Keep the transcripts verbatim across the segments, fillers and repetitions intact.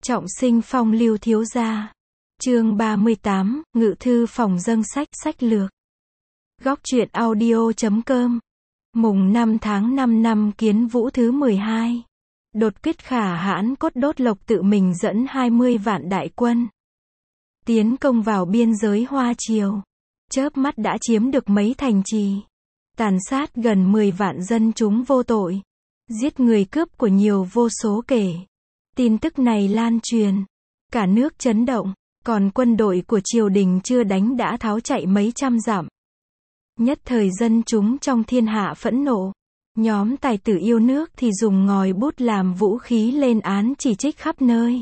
Trọng sinh phong lưu thiếu gia. Chương ba mươi tám, Ngự thư phòng dâng sách, sách lược. Góc truyện audio chấm com. Mùng năm tháng năm năm Kiến Vũ thứ mười hai. Đột quyết khả hãn Cốt Đốt Lộc tự mình dẫn hai mươi vạn đại quân tiến công vào biên giới Hoa Triều. Chớp mắt đã chiếm được mấy thành trì, tàn sát gần mười vạn dân chúng vô tội, giết người cướp của nhiều vô số kể. Tin tức này lan truyền, cả nước chấn động, còn quân đội của triều đình chưa đánh đã tháo chạy mấy trăm dặm. Nhất thời dân chúng trong thiên hạ phẫn nộ, nhóm tài tử yêu nước thì dùng ngòi bút làm vũ khí lên án chỉ trích khắp nơi.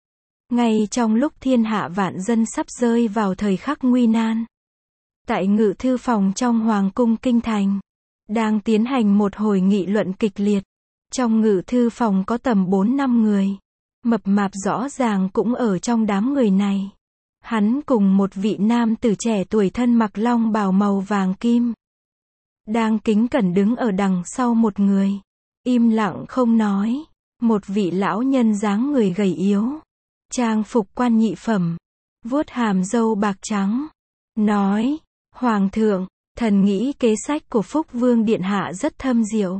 Ngay trong lúc thiên hạ vạn dân sắp rơi vào thời khắc nguy nan, tại ngự thư phòng trong Hoàng cung Kinh Thành, đang tiến hành một hồi nghị luận kịch liệt. Trong ngự thư phòng có tầm bốn năm người, mập mạp rõ ràng cũng ở trong đám người này. Hắn cùng một vị nam tử trẻ tuổi thân mặc long bào màu vàng kim, đang kính cẩn đứng ở đằng sau một người, im lặng không nói. Một vị lão nhân dáng người gầy yếu, trang phục quan nhị phẩm, vuốt hàm râu bạc trắng, nói: Hoàng thượng, thần nghĩ kế sách của Phúc Vương Điện Hạ rất thâm diệu.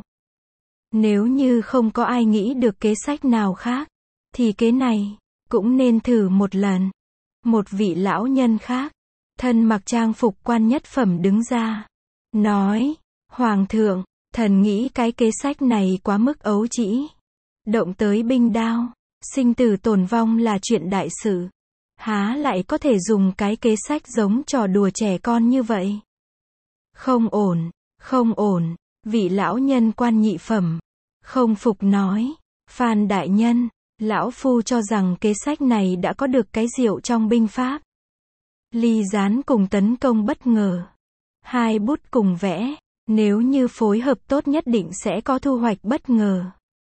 Nếu như không có ai nghĩ được kế sách nào khác, thì kế này cũng nên thử một lần. Một vị lão nhân khác, thân mặc trang phục quan nhất phẩm đứng ra, nói: Hoàng thượng, thần nghĩ cái kế sách này quá mức ấu trĩ. Động tới binh đao, sinh tử tồn vong là chuyện đại sự. Há lại có thể dùng cái kế sách giống trò đùa trẻ con như vậy? Không ổn, không ổn. Vị lão nhân quan nhị phẩm không phục nói: Phan đại nhân, lão phu cho rằng kế sách này đã có được cái diệu trong binh pháp. Ly gián cùng tấn công bất ngờ, hai bút cùng vẽ, nếu như phối hợp tốt nhất định sẽ có thu hoạch bất ngờ.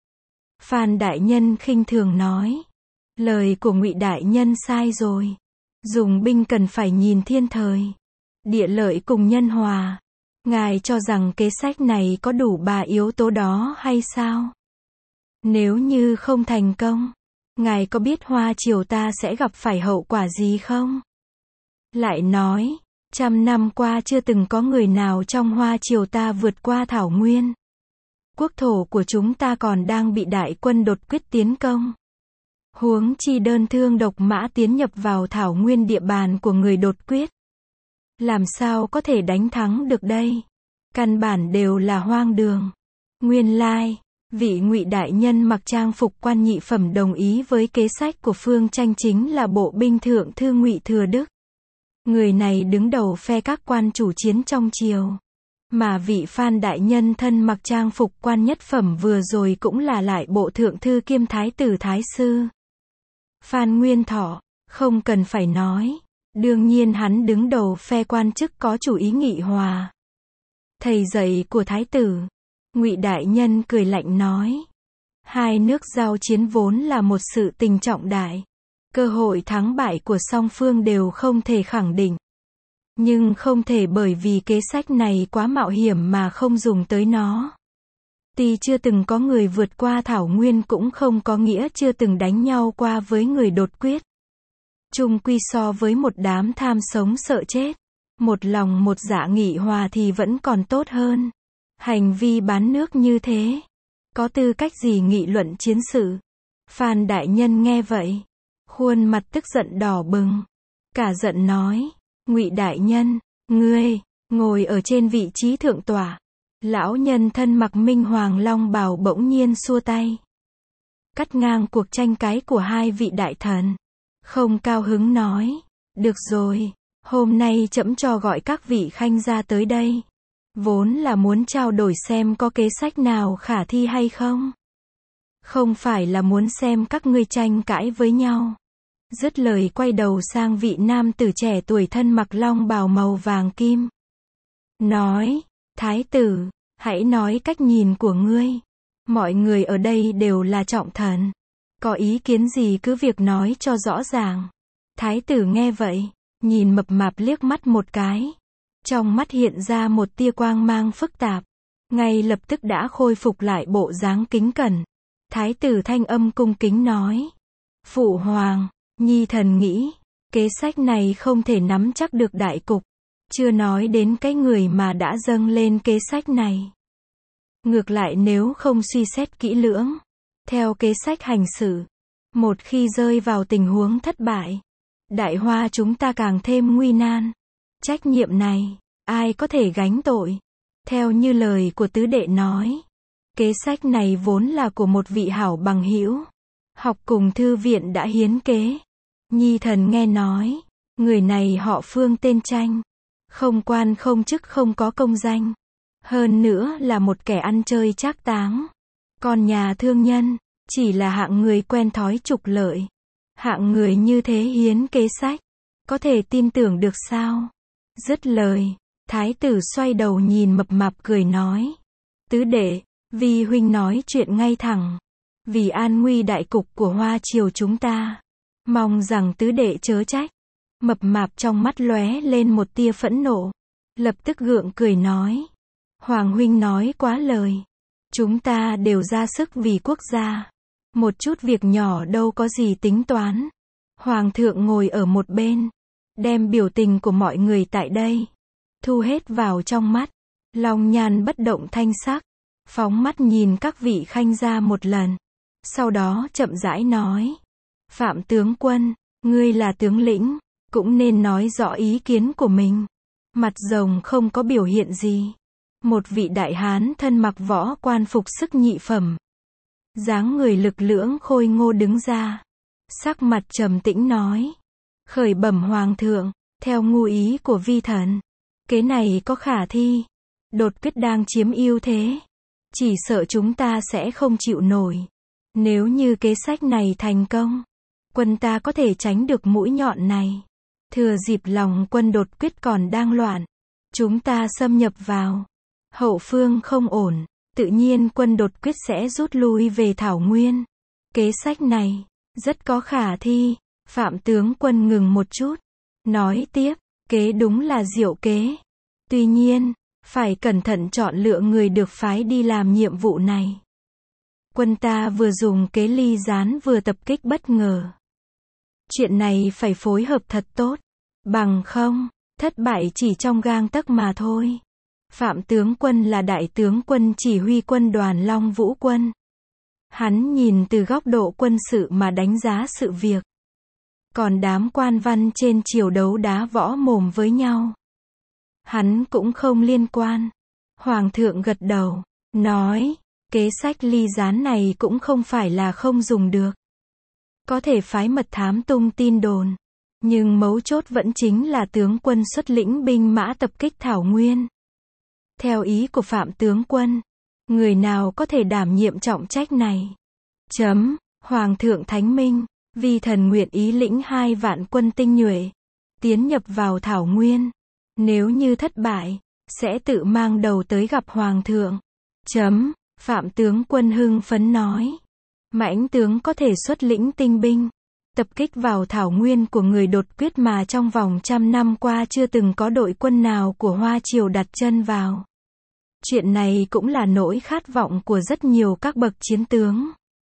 Phan đại nhân khinh thường nói: Lời của Ngụy đại nhân sai rồi. Dùng binh cần phải nhìn thiên thời, địa lợi cùng nhân hòa. Ngài cho rằng kế sách này có đủ ba yếu tố đó hay sao? Nếu như không thành công, ngài có biết Hoa Triều ta sẽ gặp phải hậu quả gì không? Lại nói, trăm năm qua chưa từng có người nào trong Hoa Triều ta vượt qua Thảo Nguyên. Quốc thổ của chúng ta còn đang bị đại quân đột quyết tiến công. Huống chi đơn thương độc mã tiến nhập vào Thảo Nguyên địa bàn của người đột quyết. Làm sao có thể đánh thắng được đây? Căn bản đều là hoang đường. Nguyên lai, vị Ngụy đại nhân mặc trang phục quan nhị phẩm đồng ý với kế sách của Phương Tranh chính là bộ binh thượng thư Ngụy Thừa Đức. Người này đứng đầu phe các quan chủ chiến trong triều. Mà vị Phan đại nhân thân mặc trang phục quan nhất phẩm vừa rồi cũng là lại bộ thượng thư kiêm thái tử thái sư. Phan Nguyên Thọ, không cần phải nói. Đương nhiên hắn đứng đầu phe quan chức có chủ ý nghị hòa. Thầy dạy của thái tử. Ngụy đại nhân cười lạnh nói: Hai nước giao chiến vốn là một sự tình trọng đại. Cơ hội thắng bại của song phương đều không thể khẳng định. Nhưng không thể bởi vì kế sách này quá mạo hiểm mà không dùng tới nó. Tuy chưa từng có người vượt qua Thảo Nguyên cũng không có nghĩa chưa từng đánh nhau qua với người đột quyết. Chung quy so với một đám tham sống sợ chết, một lòng một dạ nghị hòa thì vẫn còn tốt hơn. Hành vi bán nước như thế, có tư cách gì nghị luận chiến sự? Phan đại nhân nghe vậy, khuôn mặt tức giận đỏ bừng, cả giận nói: Ngụy đại nhân, ngươi ngồi ở trên vị trí thượng tọa. Lão nhân thân mặc minh hoàng long bào bỗng nhiên xua tay, cắt ngang cuộc tranh cãi của hai vị đại thần. Không cao hứng nói: Được rồi, hôm nay trẫm cho gọi các vị khanh gia tới đây. Vốn là muốn trao đổi xem có kế sách nào khả thi hay không. Không phải là muốn xem các ngươi tranh cãi với nhau. Dứt lời quay đầu sang vị nam tử trẻ tuổi thân mặc long bào màu vàng kim, nói: Thái tử, hãy nói cách nhìn của ngươi. Mọi người ở đây đều là trọng thần. Có ý kiến gì cứ việc nói cho rõ ràng. Thái tử nghe vậy, nhìn mập mạp liếc mắt một cái. Trong mắt hiện ra một tia quang mang phức tạp. Ngay lập tức đã khôi phục lại bộ dáng kính cẩn. Thái tử thanh âm cung kính nói: Phụ hoàng, nhi thần nghĩ, kế sách này không thể nắm chắc được đại cục, chưa nói đến cái người mà đã dâng lên kế sách này. Ngược lại nếu không suy xét kỹ lưỡng, theo kế sách hành xử, một khi rơi vào tình huống thất bại, Đại Hoa chúng ta càng thêm nguy nan. Trách nhiệm này, ai có thể gánh tội? Theo như lời của tứ đệ nói, kế sách này vốn là của một vị hảo bằng hữu, học cùng thư viện đã hiến kế. Nhi thần nghe nói, người này họ Phương tên Tranh, không quan không chức không có công danh, hơn nữa là một kẻ ăn chơi trác táng, còn nhà thương nhân, chỉ là hạng người quen thói trục lợi. Hạng người như thế hiến kế sách, có thể tin tưởng được sao? Dứt lời, thái tử xoay đầu nhìn Mập Mạp cười nói, tứ đệ, vì huynh nói chuyện ngay thẳng, vì an nguy đại cục của Hoa triều chúng ta, mong rằng tứ đệ chớ trách. Mập Mạp trong mắt lóe lên một tia phẫn nộ, lập tức gượng cười nói, Hoàng huynh nói quá lời, chúng ta đều ra sức vì quốc gia, một chút việc nhỏ đâu có gì tính toán. Hoàng thượng ngồi ở một bên, đem biểu tình của mọi người tại đây thu hết vào trong mắt, Long Nhan bất động thanh sắc, phóng mắt nhìn các vị khanh gia một lần, sau đó chậm rãi nói, Phạm tướng quân, ngươi là tướng lĩnh, cũng nên nói rõ ý kiến của mình. Mặt rồng không có biểu hiện gì, một vị đại hán thân mặc võ quan phục sức nhị phẩm, dáng người lực lưỡng khôi ngô đứng ra, sắc mặt trầm tĩnh nói, khởi bẩm hoàng thượng, theo ngu ý của vi thần, kế này có khả thi, đột quyết đang chiếm ưu thế, chỉ sợ chúng ta sẽ không chịu nổi. Nếu như kế sách này thành công, quân ta có thể tránh được mũi nhọn này. Thừa dịp lòng quân đột quyết còn đang loạn, chúng ta xâm nhập vào, hậu phương không ổn, tự nhiên quân đột quyết sẽ rút lui về Thảo Nguyên. Kế sách này rất có khả thi. Phạm tướng quân ngừng một chút, nói tiếp, kế đúng là diệu kế. Tuy nhiên, phải cẩn thận chọn lựa người được phái đi làm nhiệm vụ này. Quân ta vừa dùng kế ly gián vừa tập kích bất ngờ. Chuyện này phải phối hợp thật tốt, bằng không, thất bại chỉ trong gang tấc mà thôi. Phạm tướng quân là đại tướng quân chỉ huy quân đoàn Long Vũ quân. Hắn nhìn từ góc độ quân sự mà đánh giá sự việc. Còn đám quan văn trên triều đấu đá võ mồm với nhau, hắn cũng không liên quan. Hoàng thượng gật đầu, nói, kế sách ly gián này cũng không phải là không dùng được. Có thể phái mật thám tung tin đồn, nhưng mấu chốt vẫn chính là tướng quân xuất lĩnh binh mã tập kích Thảo Nguyên. Theo ý của Phạm tướng quân, người nào có thể đảm nhiệm trọng trách này? Chấm, Hoàng thượng thánh minh, vi thần nguyện ý lĩnh hai vạn quân tinh nhuệ, tiến nhập vào Thảo Nguyên. Nếu như thất bại, sẽ tự mang đầu tới gặp Hoàng thượng. Chấm, Phạm tướng quân hưng phấn nói. Mãnh tướng có thể xuất lĩnh tinh binh, tập kích vào Thảo Nguyên của người đột quyết mà trong vòng trăm năm qua chưa từng có đội quân nào của Hoa triều đặt chân vào. Chuyện này cũng là nỗi khát vọng của rất nhiều các bậc chiến tướng.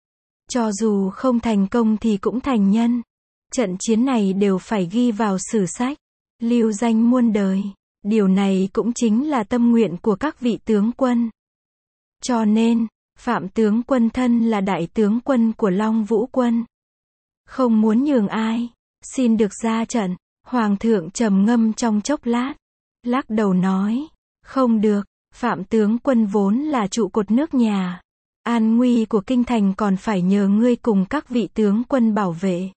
Cho dù không thành công thì cũng thành nhân. Trận chiến này đều phải ghi vào sử sách, lưu danh muôn đời. Điều này cũng chính là tâm nguyện của các vị tướng quân. Cho nên, Phạm tướng quân thân là đại tướng quân của Long Vũ quân, không muốn nhường ai, xin được ra trận. Hoàng thượng trầm ngâm trong chốc lát, lắc đầu nói, không được, Phạm tướng quân vốn là trụ cột nước nhà, an nguy của kinh thành còn phải nhờ ngươi cùng các vị tướng quân bảo vệ.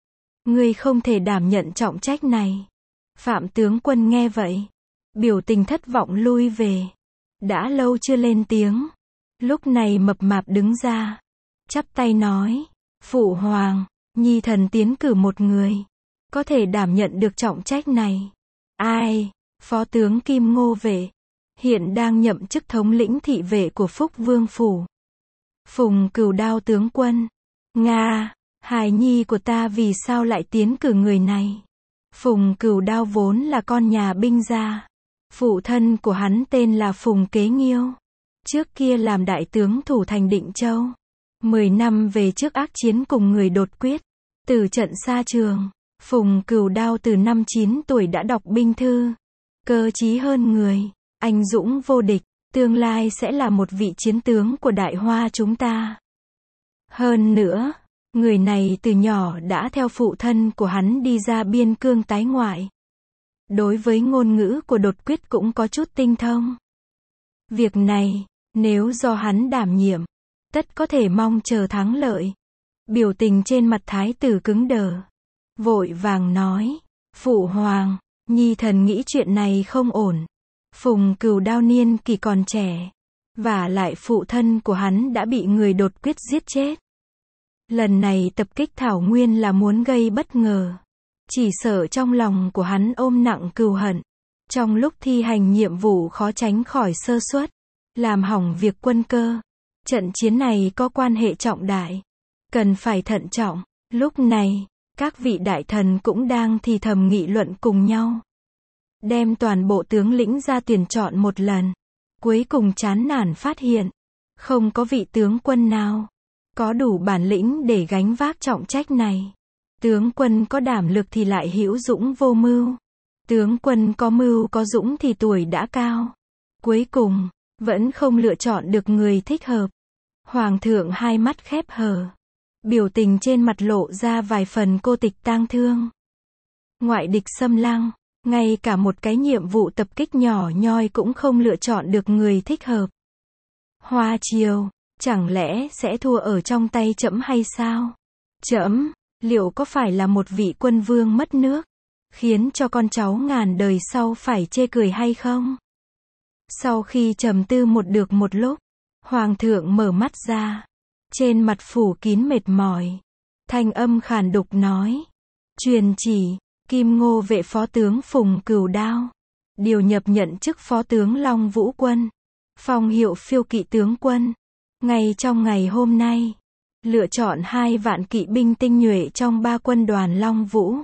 Ngươi không thể đảm nhận trọng trách này. Phạm tướng quân nghe vậy, biểu tình thất vọng lui về. Đã lâu chưa lên tiếng. Lúc này Mập Mạp đứng ra, chắp tay nói, Phụ hoàng, nhi thần tiến cử một người, có thể đảm nhận được trọng trách này. Ai? Phó tướng Kim Ngô Vệ, hiện đang nhậm chức thống lĩnh thị vệ của Phúc Vương Phủ. Phùng Cửu Đao tướng quân. Nga, hài nhi của ta vì sao lại tiến cử người này? Phùng Cửu Đao vốn là con nhà binh gia. Phụ thân của hắn tên là Phùng Kế Nghiêu. Trước kia làm đại tướng thủ thành Định Châu. Mười năm về trước ác chiến cùng người đột quyết, Từ trận xa trường, Phùng Cửu Đao từ năm chín tuổi đã đọc binh thư. Cơ trí hơn người, anh dũng vô địch, tương lai sẽ là một vị chiến tướng của Đại Hoa chúng ta. Hơn nữa, người này từ nhỏ đã theo phụ thân của hắn đi ra biên cương tái ngoại. Đối với ngôn ngữ của Đột Quyết cũng có chút tinh thông. Việc này, nếu do hắn đảm nhiệm, tất có thể mong chờ thắng lợi. Biểu tình trên mặt thái tử cứng đờ. Vội vàng nói, Phụ hoàng, nhi thần nghĩ chuyện này không ổn. Phùng Cửu Đao niên kỷ còn trẻ. Vả lại phụ thân của hắn đã bị người Đột Quyết giết chết. Lần này tập kích Thảo Nguyên là muốn gây bất ngờ. Chỉ sợ trong lòng của hắn ôm nặng cừu hận. Trong lúc thi hành nhiệm vụ khó tránh khỏi sơ suất, làm hỏng việc quân cơ. Trận chiến này có quan hệ trọng đại, cần phải thận trọng. Lúc này, các vị đại thần cũng đang thì thầm nghị luận cùng nhau. Đem toàn bộ tướng lĩnh ra tuyển chọn một lần. Cuối cùng chán nản phát hiện, không có vị tướng quân nào có đủ bản lĩnh để gánh vác trọng trách này. Tướng quân có đảm lực thì lại hữu dũng vô mưu. Tướng quân có mưu có dũng thì tuổi đã cao. Cuối cùng, vẫn không lựa chọn được người thích hợp. Hoàng thượng hai mắt khép hờ. Biểu tình trên mặt lộ ra vài phần cô tịch tang thương. Ngoại địch xâm lăng, ngay cả một cái nhiệm vụ tập kích nhỏ nhoi cũng không lựa chọn được người thích hợp. Hoa Triều, chẳng lẽ sẽ thua ở trong tay trẫm hay sao? Trẫm, liệu có phải là một vị quân vương mất nước, khiến cho con cháu ngàn đời sau phải chê cười hay không? Sau khi trầm tư một được một lúc, Hoàng thượng mở mắt ra. Trên mặt phủ kín mệt mỏi. Thanh âm khàn đục nói. Truyền chỉ, Kim Ngô vệ phó tướng Phùng Cửu Đao. Điều nhập nhận chức phó tướng Long Vũ Quân. Phong hiệu phiêu kỵ tướng quân. Ngay trong ngày hôm nay, lựa chọn hai vạn kỵ binh tinh nhuệ trong ba quân đoàn Long Vũ.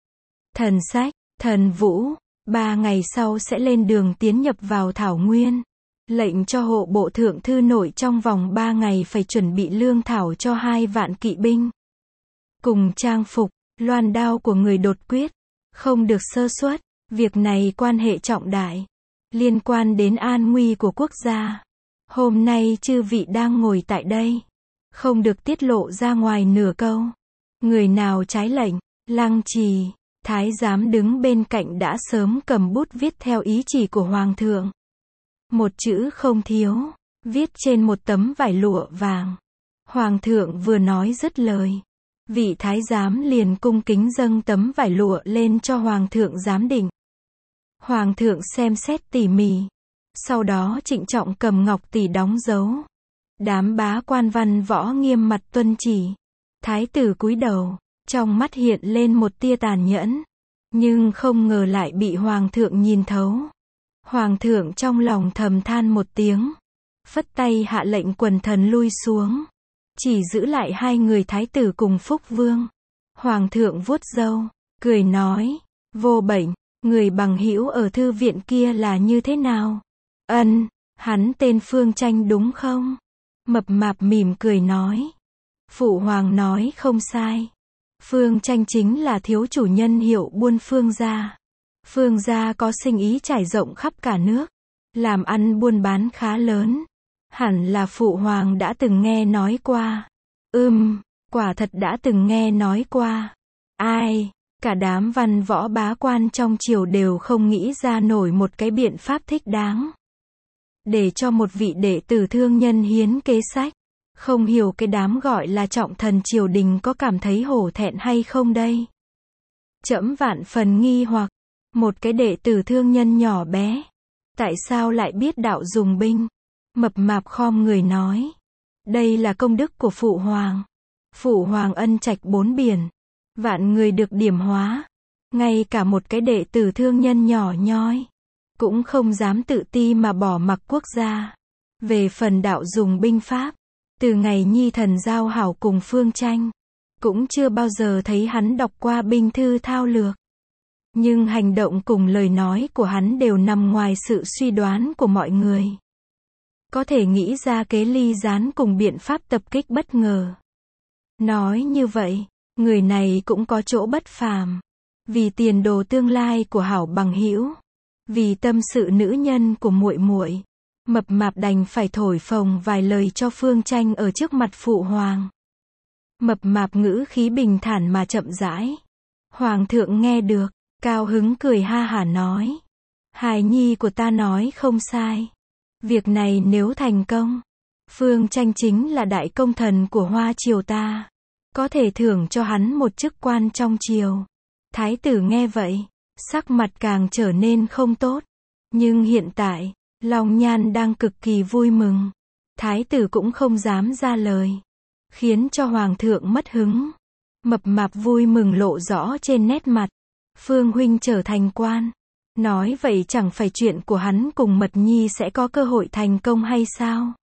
Thần sách, Thần Vũ, ba ngày sau sẽ lên đường tiến nhập vào Thảo Nguyên. Lệnh cho hộ bộ thượng thư nội trong vòng ba ngày phải chuẩn bị lương thảo cho hai vạn kỵ binh. Cùng trang phục, loan đao của người Đột Quyết. Không được sơ suất, việc này quan hệ trọng đại. Liên quan đến an nguy của quốc gia. Hôm nay chư vị đang ngồi tại đây. Không được tiết lộ ra ngoài nửa câu. Người nào trái lệnh, Lăng Trì, thái giám đứng bên cạnh đã sớm cầm bút viết theo ý chỉ của Hoàng thượng. Một chữ không thiếu, viết trên một tấm vải lụa vàng. Hoàng thượng vừa nói dứt lời, vị thái giám liền cung kính dâng tấm vải lụa lên cho Hoàng thượng giám định. Hoàng thượng xem xét tỉ mỉ, sau đó trịnh trọng cầm ngọc tỷ đóng dấu. Đám bá quan văn võ nghiêm mặt tuân chỉ. Thái tử cúi đầu, trong mắt hiện lên một tia tàn nhẫn, nhưng không ngờ lại bị Hoàng thượng nhìn thấu. Hoàng thượng trong lòng thầm than một tiếng, phất tay hạ lệnh quần thần lui xuống, chỉ giữ lại hai người thái tử cùng Phúc Vương. Hoàng thượng vuốt râu, cười nói, Vô Bệnh, người bằng hữu ở thư viện kia là như thế nào? Ân, hắn tên Phương Tranh đúng không? Mập mạp mỉm cười nói. Phụ hoàng nói không sai. Phương Tranh chính là thiếu chủ nhân hiệu buôn Phương gia. Phương gia có sinh ý trải rộng khắp cả nước, làm ăn buôn bán khá lớn. Hẳn là phụ hoàng đã từng nghe nói qua. Ừm, quả thật đã từng nghe nói qua. Ai, cả đám văn võ bá quan trong triều đều không nghĩ ra nổi một cái biện pháp thích đáng để cho một vị đệ tử thương nhân hiến kế sách. Không hiểu cái đám gọi là trọng thần triều đình có cảm thấy hổ thẹn hay không đây? Trẫm vạn phần nghi hoặc, một cái đệ tử thương nhân nhỏ bé, tại sao lại biết đạo dùng binh? Mập mạp khom người nói, đây là công đức của phụ hoàng. Phụ hoàng ân trạch bốn biển, vạn người được điểm hóa, ngay cả một cái đệ tử thương nhân nhỏ nhoi cũng không dám tự ti mà bỏ mặc quốc gia. Về phần đạo dùng binh pháp, từ ngày nhi thần giao hảo cùng Phương Tranh, cũng chưa bao giờ thấy hắn đọc qua binh thư thao lược. Nhưng hành động cùng lời nói của hắn đều nằm ngoài sự suy đoán của mọi người. Có thể nghĩ ra kế ly gián cùng biện pháp tập kích bất ngờ. Nói như vậy, Người này cũng có chỗ bất phàm. Vì tiền đồ tương lai của hảo bằng hữu, vì tâm sự nữ nhân của muội muội, Mập Mạp đành phải thổi phồng vài lời cho Phương Tranh ở trước mặt phụ hoàng. Mập Mạp ngữ khí bình thản mà chậm rãi. Hoàng thượng nghe được, cao hứng cười ha hả nói. Hài nhi của ta nói không sai. Việc này nếu thành công, Phương Tranh chính là đại công thần của Hoa triều ta. Có thể thưởng cho hắn một chức quan trong triều. Thái tử nghe vậy, sắc mặt càng trở nên không tốt. Nhưng hiện tại, Long Nhan đang cực kỳ vui mừng. Thái tử cũng không dám ra lời, khiến cho hoàng thượng mất hứng. Mập Mạp vui mừng lộ rõ trên nét mặt. Phương huynh trở thành quan, nói vậy chẳng phải chuyện của hắn cùng Mật Nhi sẽ có cơ hội thành công hay sao?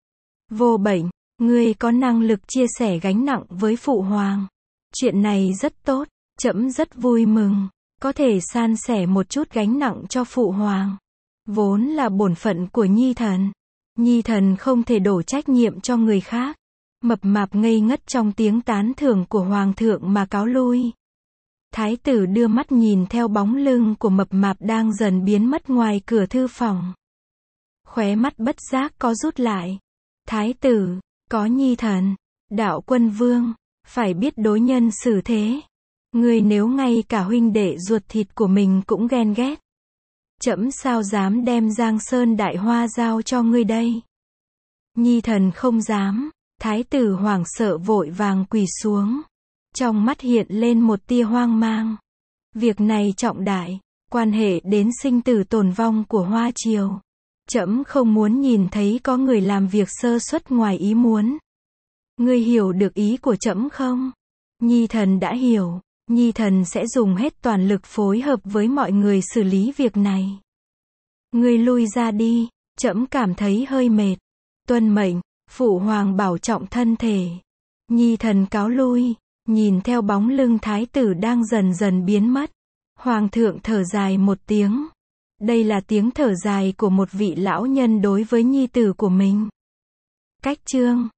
Vô Bệnh, ngươi có năng lực chia sẻ gánh nặng với phụ hoàng. Chuyện này rất tốt, trẫm rất vui mừng, có thể san sẻ một chút gánh nặng cho phụ hoàng. Vốn là bổn phận của Nhi thần. Nhi thần không thể đổ trách nhiệm cho người khác. Mập Mạp ngây ngất trong tiếng tán thưởng của hoàng thượng mà cáo lui. Thái tử đưa mắt nhìn theo bóng lưng của Mập Mạp đang dần biến mất ngoài cửa thư phòng. Khóe mắt bất giác có rút lại. Thái tử, có Nhi thần, đạo quân vương, phải biết đối nhân xử thế. Ngươi nếu ngay cả huynh đệ ruột thịt của mình cũng ghen ghét, trẫm sao dám đem Giang Sơn Đại Hoa giao cho ngươi đây? Nhi thần không dám. Thái tử hoảng sợ vội vàng quỳ xuống. Trong mắt hiện lên một tia hoang mang. Việc này trọng đại, quan hệ đến sinh tử tồn vong của Hoa triều. Trẫm không muốn nhìn thấy có người làm việc sơ suất ngoài ý muốn. Ngươi hiểu được ý của trẫm không? Nhi thần đã hiểu. Nhi thần sẽ dùng hết toàn lực phối hợp với mọi người xử lý việc này. Ngươi lui ra đi, trẫm cảm thấy hơi mệt. Tuân mệnh, phụ hoàng bảo trọng thân thể. Nhi thần cáo lui. Nhìn theo bóng lưng thái tử đang dần dần biến mất, hoàng thượng thở dài một tiếng. Đây là tiếng thở dài của một vị lão nhân đối với nhi tử của mình. Cách chương